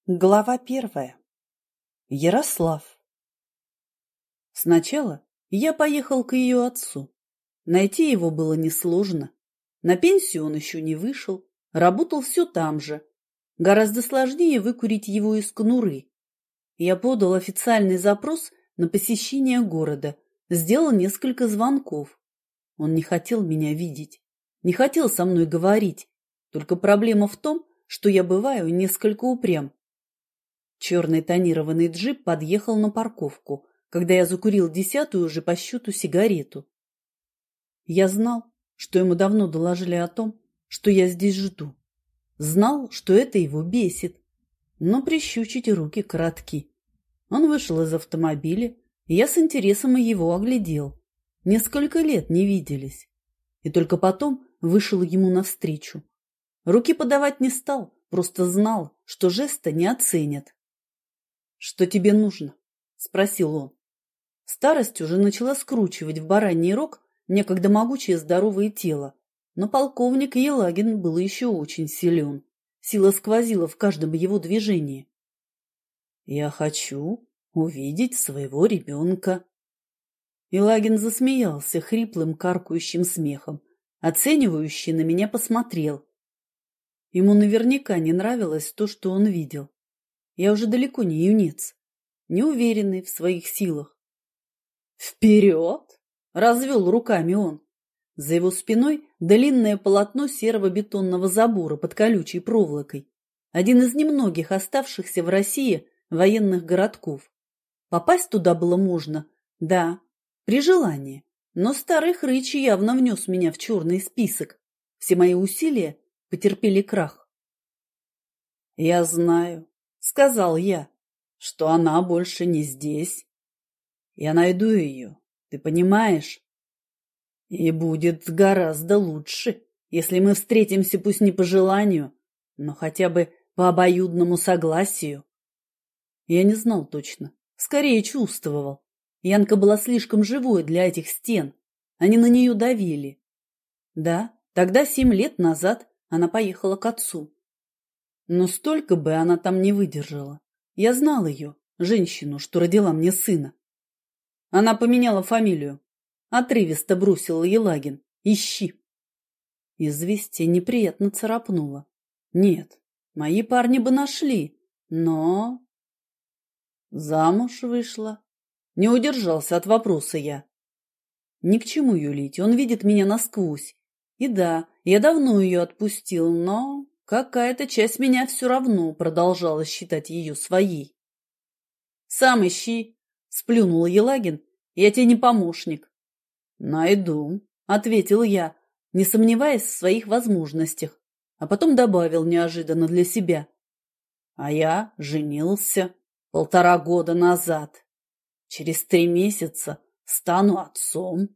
Глава 1. Ярослав. Сначала я поехал к ее отцу. Найти его было несложно. На пенсию он еще не вышел, работал все там же. Гораздо сложнее выкурить его из конуры. Я подал официальный запрос на посещение города, сделал несколько звонков. Он не хотел меня видеть, не хотел со мной говорить. Только проблема в том, что я бываю несколько упрям. Черный тонированный джип подъехал на парковку, когда я закурил 10-ю уже по счету сигарету. Я знал, что ему давно доложили о том, что я здесь жду. Знал, что это его бесит, но прищучить руки коротки. Он вышел из автомобиля, и я с интересом его оглядел. Несколько лет не виделись. И только потом вышел ему навстречу. Руки подавать не стал, просто знал, что жеста не оценят. «Что тебе нужно?» – спросил он. Старость уже начала скручивать в бараний рог некогда могучее здоровое тело, но полковник Елагин был еще очень силен. Сила сквозила в каждом его движении. «Я хочу увидеть своего ребенка». Елагин засмеялся хриплым каркающим смехом, оценивающий на меня посмотрел. Ему наверняка не нравилось то, что он видел. Я уже далеко не юнец, неуверенный в своих силах. «Вперед!» – развел руками он. За его спиной длинное полотно серого бетонного забора под колючей проволокой. Один из немногих оставшихся в России военных городков. Попасть туда было можно, да, при желании. Но старый хрыч явно внес меня в черный список. Все мои усилия потерпели крах. «Я знаю», — сказал я, — «что она больше не здесь. Я найду ее, ты понимаешь? И будет гораздо лучше, если мы встретимся пусть не по желанию, но хотя бы по обоюдному согласию». Я не знал точно, скорее чувствовал. Янка была слишком живой для этих стен, они на нее давили. Да, тогда 7 лет назад она поехала к отцу. Но столько бы она там не выдержала. Я знал ее, женщину, что родила мне сына. Она поменяла фамилию. Отрывисто бросил Елагин. «Ищи». Известие неприятно царапнуло. Нет, мои парни бы нашли, но... Замуж вышла. Не удержался от вопроса я. Ни к чему юлить, он видит меня насквозь. И да, я давно ее отпустил, но... Какая-то часть меня все равно продолжала считать ее своей. «Сам ищи», — сплюнул Елагин, — «я тебе не помощник». «Найду», — ответил я, не сомневаясь в своих возможностях, а потом добавил неожиданно для себя. «А я женился 1,5 года назад. Через 3 месяца стану отцом».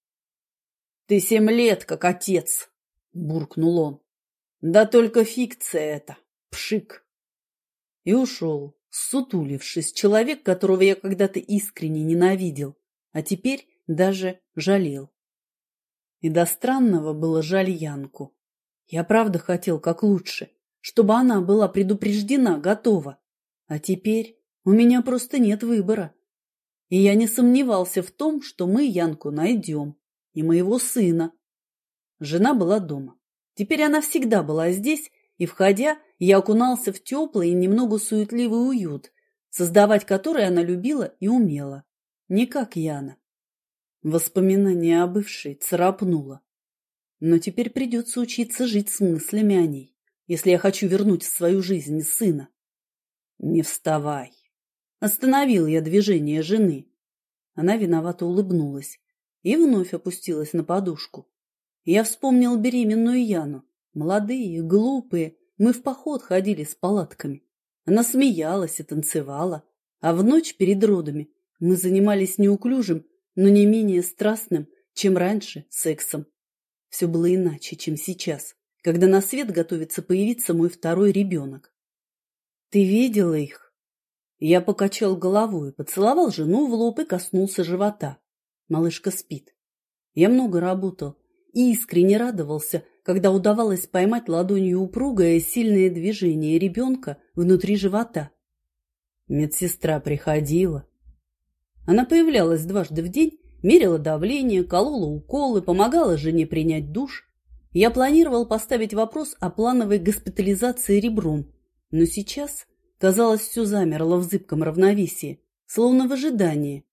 «Ты 7 лет как отец», — буркнул он. «Да только фикция это, пшик». И ушел, ссутулившись, человек, которого я когда-то искренне ненавидел, а теперь даже жалел. И до странного было жаль Янку. Я правда хотел как лучше, чтобы она была предупреждена, готова. А теперь у меня просто нет выбора. И я не сомневался в том, что мы Янку найдем, и моего сына. Жена была дома. Теперь она всегда была здесь, и, входя, я окунался в теплый и немного суетливый уют, создавать который она любила и умела. Не как Яна. Воспоминание о бывшей царапнуло. Но теперь придется учиться жить с мыслями о ней, если я хочу вернуть в свою жизнь сына. «Не вставай!» Остановил я движение жены. Она виновато улыбнулась и вновь опустилась на подушку. Я вспомнил беременную Яну. Молодые, глупые, мы в поход ходили с палатками. Она смеялась и танцевала, а в ночь перед родами мы занимались неуклюжим, но не менее страстным, чем раньше, сексом. Все было иначе, чем сейчас, когда на свет готовится появиться мой второй ребенок. «Ты видела их?» Я покачал головой, поцеловал жену в лоб и коснулся живота. Малышка спит. Я много работал, и искренне радовался, когда удавалось поймать ладонью упругое сильное движение ребенка внутри живота. Медсестра приходила. Она появлялась дважды в день, мерила давление, колола уколы, помогала жене принять душ. Я планировал поставить вопрос о плановой госпитализации ребром, но сейчас, казалось, все замерло в зыбком равновесии, словно в ожидании.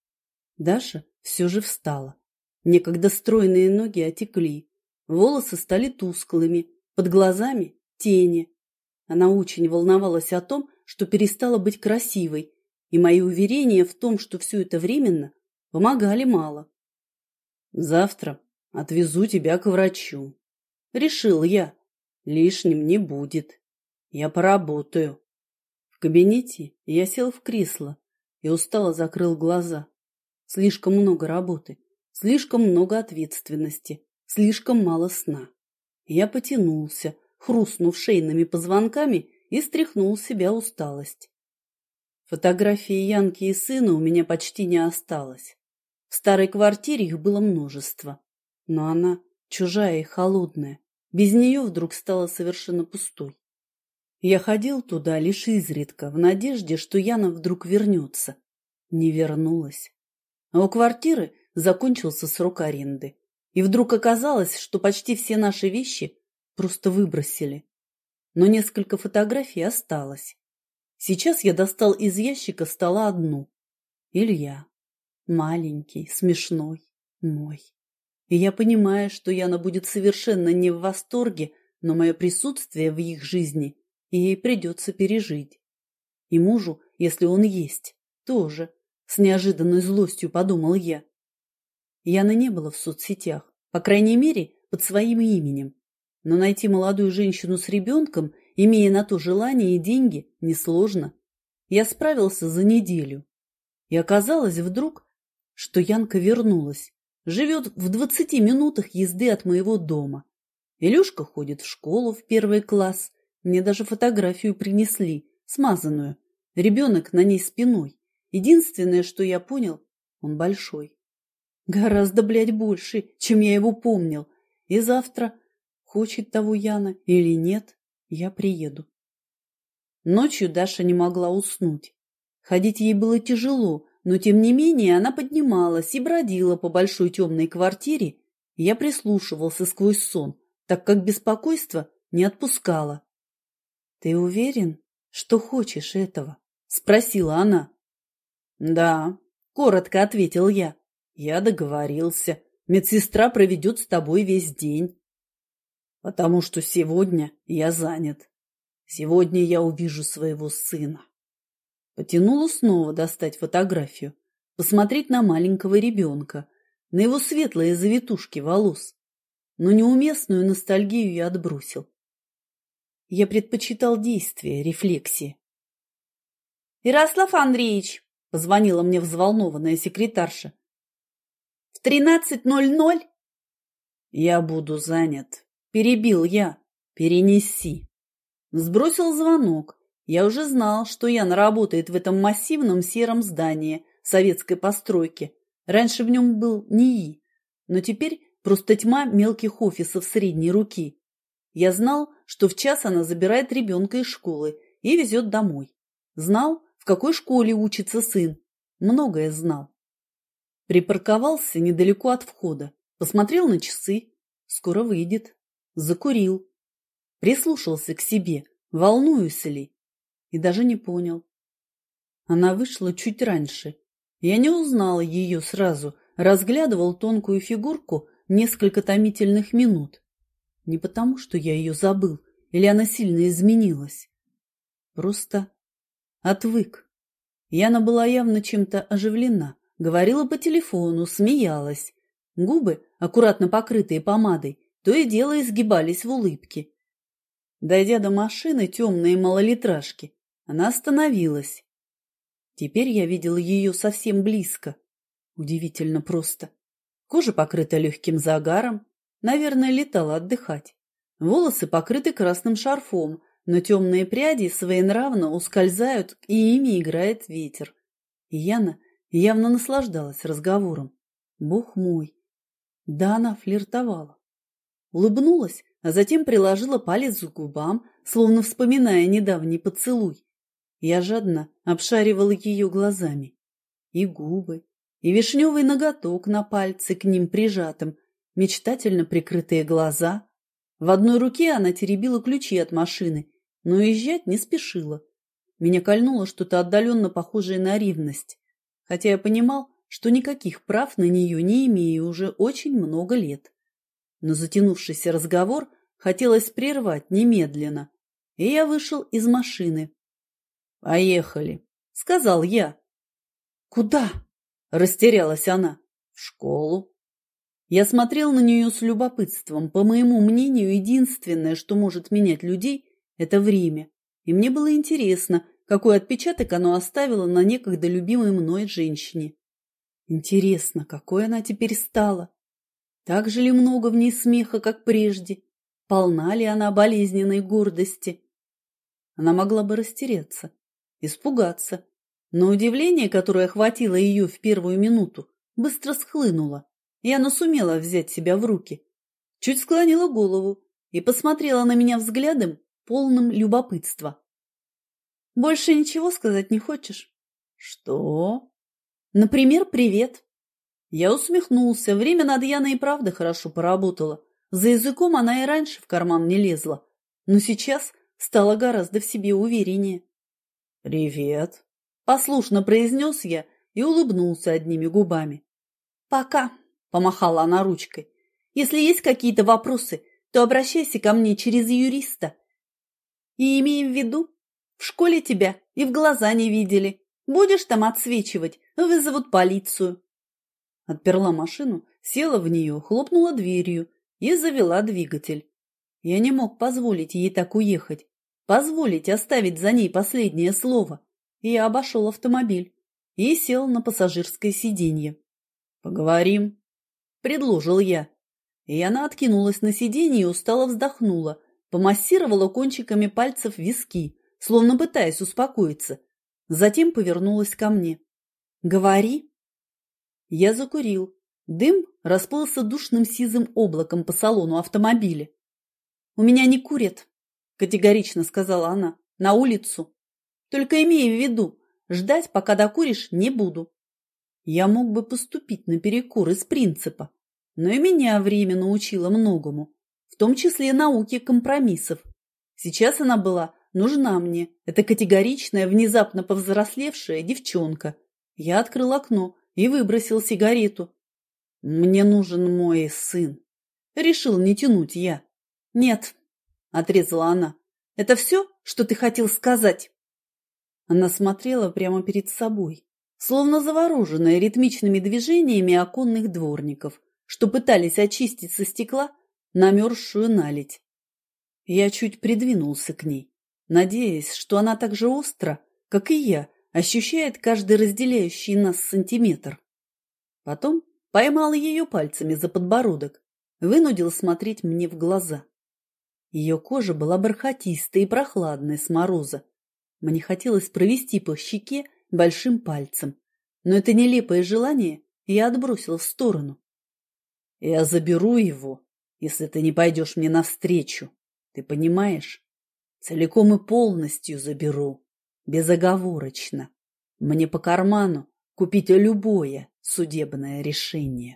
Даша все же встала. Некогда стройные ноги отекли, волосы стали тусклыми, под глазами тени. Она очень волновалась о том, что перестала быть красивой, и мои уверения в том, что все это временно, помогали мало. «Завтра отвезу тебя к врачу», — решил я. «Лишним не будет. Я поработаю». В кабинете я сел в кресло и устало закрыл глаза. Слишком много работы, слишком много ответственности, слишком мало сна. Я потянулся, хрустнув шейными позвонками, и стряхнул с себя усталость. Фотографии Янки и сына у меня почти не осталось. В старой квартире их было множество, но она чужая и холодная. Без нее вдруг стала совершенно пустой. Я ходил туда лишь изредка, в надежде, что Яна вдруг вернется. Не вернулась. А у квартиры закончился срок аренды. И вдруг оказалось, что почти все наши вещи просто выбросили. Но несколько фотографий осталось. Сейчас я достал из ящика стола одну. Илья. Маленький, смешной, мой. И я понимаю, что Яна будет совершенно не в восторге, но мое присутствие в их жизни ей придется пережить. И мужу, если он есть, тоже. С неожиданной злостью подумал я. Яны не было в соцсетях, по крайней мере, под своим именем. Но найти молодую женщину с ребенком, имея на то желание и деньги, несложно. Я справился за неделю. И оказалось вдруг, что Янка вернулась. Живет в 20 минутах езды от моего дома. Илюшка ходит в школу в 1 класс. Мне даже фотографию принесли, смазанную. Ребенок на ней спиной. Единственное, что я понял, он большой. Гораздо, больше, чем я его помнил. И завтра, хочет того Яна или нет, я приеду. Ночью Даша не могла уснуть. Ходить ей было тяжело, но тем не менее она поднималась и бродила по большой темной квартире, и я прислушивался сквозь сон, так как беспокойство не отпускало. «Ты уверен, что хочешь этого?» – спросила она. «Да», — коротко ответил я. «Я договорился. Медсестра проведет с тобой весь день. Потому что сегодня я занят. Сегодня я увижу своего сына». Потянула снова достать фотографию, посмотреть на маленького ребенка, на его светлые завитушки волос. Но неуместную ностальгию я отбросил. Я предпочитал действия, рефлексии. «Ярослав Андреевич!» — позвонила мне взволнованная секретарша. «В 13:00?» «Я буду занят», — перебил я. «Перенеси». Сбросил звонок. Я уже знал, что Яна работает в этом массивном сером здании советской постройки. Раньше в нем был НИИ, но теперь просто тьма мелких офисов средней руки. Я знал, что в час она забирает ребенка из школы и везет домой. Знал, в какой школе учится сын. Многое знал. Припарковался недалеко от входа. Посмотрел на часы. Скоро выйдет. Закурил. Прислушался к себе, волнуюсь ли. И даже не понял. Она вышла чуть раньше. Я не узнал ее сразу. Разглядывал тонкую фигурку несколько томительных минут. Не потому, что я ее забыл, или она сильно изменилась. Просто отвык. Яна была явно чем-то оживлена, говорила по телефону, смеялась. Губы, аккуратно покрытые помадой, то и дело изгибались в улыбке. Дойдя до машины темной малолитражки, она остановилась. Теперь я видел ее совсем близко. Удивительно просто. Кожа покрыта легким загаром, наверное, летала отдыхать. Волосы покрыты красным шарфом, но темные пряди своенравно ускользают, и ими играет ветер. И Яна явно наслаждалась разговором. Бог мой! Да она флиртовала. улыбнулась, а затем приложила палец к губам, словно вспоминая недавний поцелуй. Я жадно обшаривала ее глазами. И губы, и вишневый ноготок на пальце к ним прижатым, мечтательно прикрытые глаза. В одной руке она теребила ключи от машины, но уезжать не спешила. Меня кольнуло что-то отдаленно похожее на ревность, хотя я понимал, что никаких прав на нее не имею уже очень много лет. Но затянувшийся разговор хотелось прервать немедленно, и я вышел из машины. «Поехали», — сказал я. «Куда?» — растерялась она. «В школу». Я смотрел на нее с любопытством. По моему мнению, единственное, что может менять людей, — это время. И мне было интересно, какой отпечаток оно оставило на некогда любимой мной женщине. Интересно, какой она теперь стала? Так же ли много в ней смеха, как прежде? Полна ли она болезненной гордости? Она могла бы растеряться, испугаться, но удивление, которое охватило ее в первую минуту, быстро схлынуло, и она сумела взять себя в руки. Чуть склонила голову и посмотрела на меня взглядом, полным любопытства. «Больше ничего сказать не хочешь?» «Что?» «Например, привет». Я усмехнулся. Время над Яной и правда хорошо поработала. За языком она и раньше в карман не лезла, но сейчас стала гораздо в себе увереннее. «Привет», — послушно произнес я и улыбнулся одними губами. «Пока», — помахала она ручкой. «Если есть какие-то вопросы, то обращайся ко мне через юриста. И имей в виду, в школе тебя и в глаза не видели. Будешь там отсвечивать, вызовут полицию». Отперла машину, села в нее, хлопнула дверью и завела двигатель. Я не мог позволить ей так уехать, позволить оставить за ней последнее слово. Я обошел автомобиль и сел на пассажирское сиденье. «Поговорим», — предложил я. И она откинулась на сиденье и устало вздохнула, помассировала кончиками пальцев виски, словно пытаясь успокоиться. Затем повернулась ко мне. «Говори». Я закурил. Дым расплылся душным сизым облаком по салону автомобиля. «У меня не курят», — категорично сказала она, — «на улицу. Только имей в виду, ждать, пока докуришь, не буду». Я мог бы поступить наперекор из принципа, но и меня время научило многому, в том числе науке компромиссов. Сейчас она была нужна мне, эта категоричная, внезапно повзрослевшая девчонка. Я открыл окно и выбросил сигарету. «Мне нужен мой сын», — решил не тянуть я. «Нет», — отрезала она, — «это все, что ты хотел сказать?» Она смотрела прямо перед собой, словно завороженная ритмичными движениями оконных дворников, что пытались очистить со стекла намерзшую наледь. Я чуть придвинулся к ней, надеясь, что она так же остро, как и я, ощущает каждый разделяющий нас сантиметр. Потом поймал ее пальцами за подбородок, вынудил смотреть мне в глаза. Ее кожа была бархатистой и прохладной с мороза. Мне хотелось провести по щеке большим пальцем, но это нелепое желание я отбросил в сторону. «Я заберу его, если ты не пойдешь мне навстречу, ты понимаешь? Целиком и полностью заберу. Безоговорочно. Мне по карману купить любое судебное решение».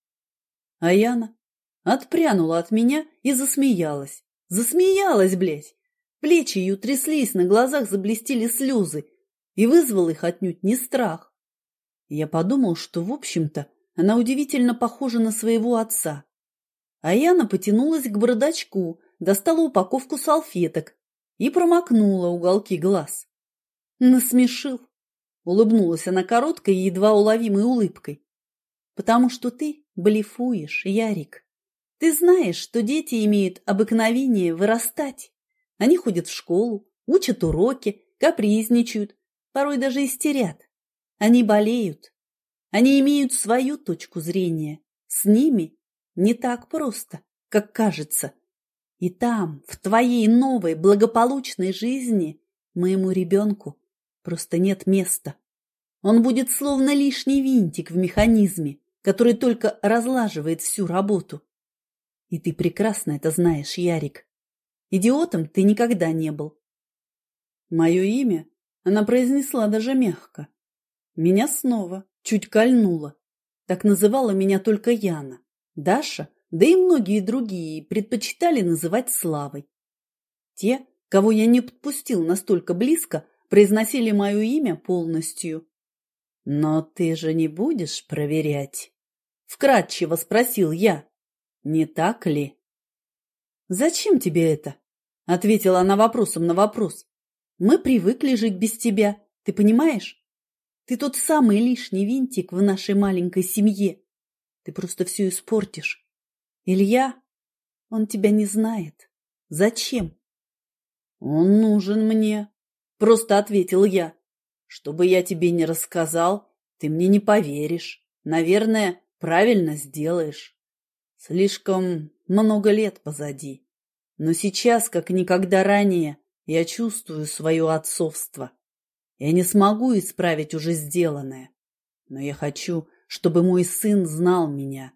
А Яна отпрянула от меня и засмеялась. Засмеялась, блядь! Плечи ее тряслись, на глазах заблестели слезы, и вызвал их отнюдь не страх. Я подумал, что, в общем-то, она удивительно похожа на своего отца. А Яна потянулась к бардачку, достала упаковку салфеток и промокнула уголки глаз. «Насмешил», — улыбнулась она короткой и едва уловимой улыбкой. «Потому что ты блефуешь, Ярик. Ты знаешь, что дети имеют обыкновение вырастать. Они ходят в школу, учат уроки, капризничают, порой даже истерят. Они болеют. Они имеют свою точку зрения. С ними не так просто, как кажется. И там, в твоей новой благополучной жизни, моему ребенку просто нет места. Он будет словно лишний винтик в механизме, который только разлаживает всю работу. И ты прекрасно это знаешь, Ярик. Идиотом ты никогда не был. Мое имя она произнесла даже мягко. Меня снова чуть кольнуло. Так называла меня только Яна. Даша, да и многие другие предпочитали называть Славой. Те, кого я не подпустил настолько близко, произносили мое имя полностью. «Но ты же не будешь проверять?» — вкратчиво спросил я. «Не так ли?» «Зачем тебе это?» — ответила она вопросом на вопрос. «Мы привыкли жить без тебя, ты понимаешь? Ты тот самый лишний винтик в нашей маленькой семье. Ты просто все испортишь. Илья, он тебя не знает. Зачем?» «Он нужен мне», — просто ответил я. «Что бы я тебе не рассказал, ты мне не поверишь. Наверное, правильно сделаешь. Слишком много лет позади. Но сейчас, как никогда ранее, я чувствую свое отцовство. Я не смогу исправить уже сделанное. Но я хочу, чтобы мой сын знал меня».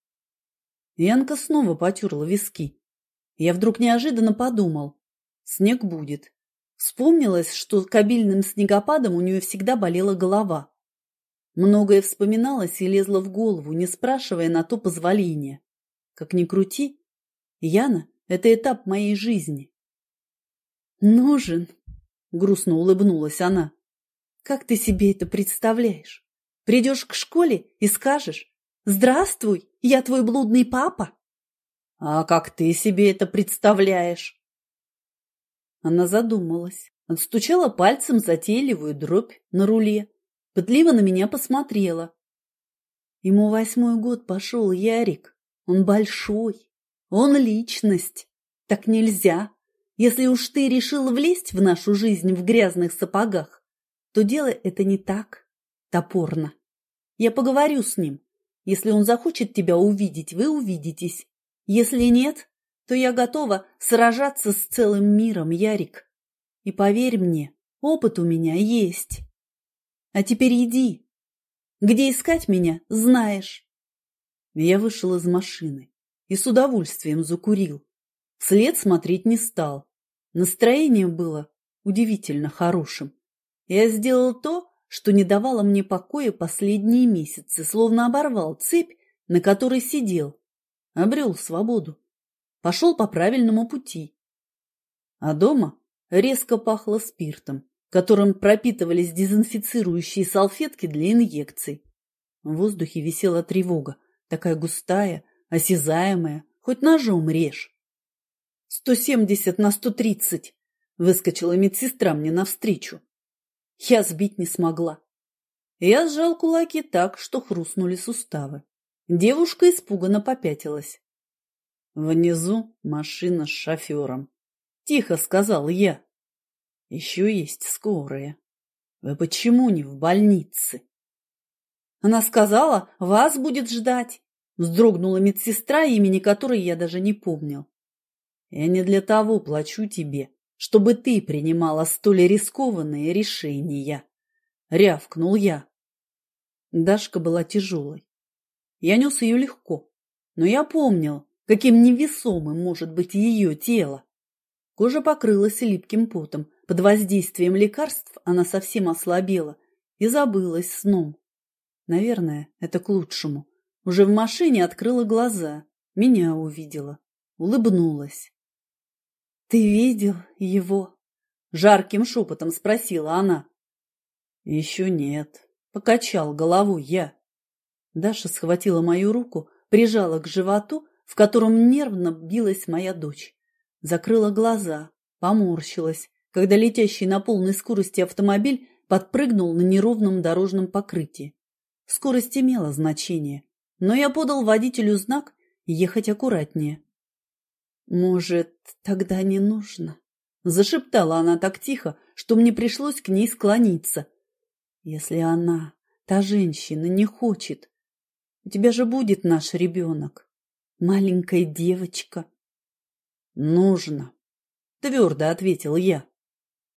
Янка снова потерла виски. Я вдруг неожиданно подумал. Снег будет. Вспомнилось, что с обильным снегопадом у нее всегда болела голова. Многое вспоминалось и лезло в голову, не спрашивая на то позволения. Как ни крути, Яна — это этап моей жизни. «Нужен», — грустно улыбнулась она. «Как ты себе это представляешь? Придешь к школе и скажешь: «Здравствуй, я твой блудный папа»?» «А как ты себе это представляешь?» Она задумалась, отстучала пальцем затейливую дробь на руле, пытливо на меня посмотрела. Ему 8-й год пошел, Ярик. Он большой, он личность. Так нельзя. Если уж ты решил влезть в нашу жизнь в грязных сапогах, то делай это не так, топорно. Я поговорю с ним. Если он захочет тебя увидеть, вы увидитесь. Если нет, то я готова сражаться с целым миром, Ярик. И поверь мне, опыт у меня есть. А теперь иди. Где искать меня, знаешь». Я вышел из машины и с удовольствием закурил. Вслед смотреть не стал. Настроение было удивительно хорошим. Я сделал то, что не давало мне покоя последние месяцы, словно оборвал цепь, на которой сидел. Обрел свободу. Пошел по правильному пути. А дома резко пахло спиртом, которым пропитывались дезинфицирующие салфетки для инъекций. В воздухе висела тревога, такая густая, осязаемая, хоть ножом режь. 170 на 130, выскочила медсестра мне навстречу. Я сбить не смогла. Я сжал кулаки так, что хрустнули суставы. Девушка испуганно попятилась. «Внизу машина с шофером», — тихо сказал я. «Еще есть скорые. Вы почему не в больнице?» «Она сказала, вас будет ждать», — вздрогнула медсестра, имени которой я даже не помнил. «Я не для того плачу тебе, чтобы ты принимала столь рискованные решения», — рявкнул я. Дашка была тяжелой. Я нес ее легко, но я помнил, каким невесомым может быть ее тело. Кожа покрылась липким потом. Под воздействием лекарств она совсем ослабела и забылась сном. Наверное, это к лучшему. Уже в машине открыла глаза, меня увидела, улыбнулась. «Ты видел его?» — жарким шепотом спросила она. «Еще нет», — покачал головой я. Даша схватила мою руку, прижала к животу, в котором нервно билась моя дочь. Закрыла глаза, поморщилась, когда летящий на полной скорости автомобиль подпрыгнул на неровном дорожном покрытии. Скорость имела значение, но я подал водителю знак ехать аккуратнее. «Может, тогда не нужно?» — зашептала она так тихо, что мне пришлось к ней склониться. «Если она, та женщина, не хочет, у тебя же будет наш ребенок, маленькая девочка». «Нужно», — твердо ответил я.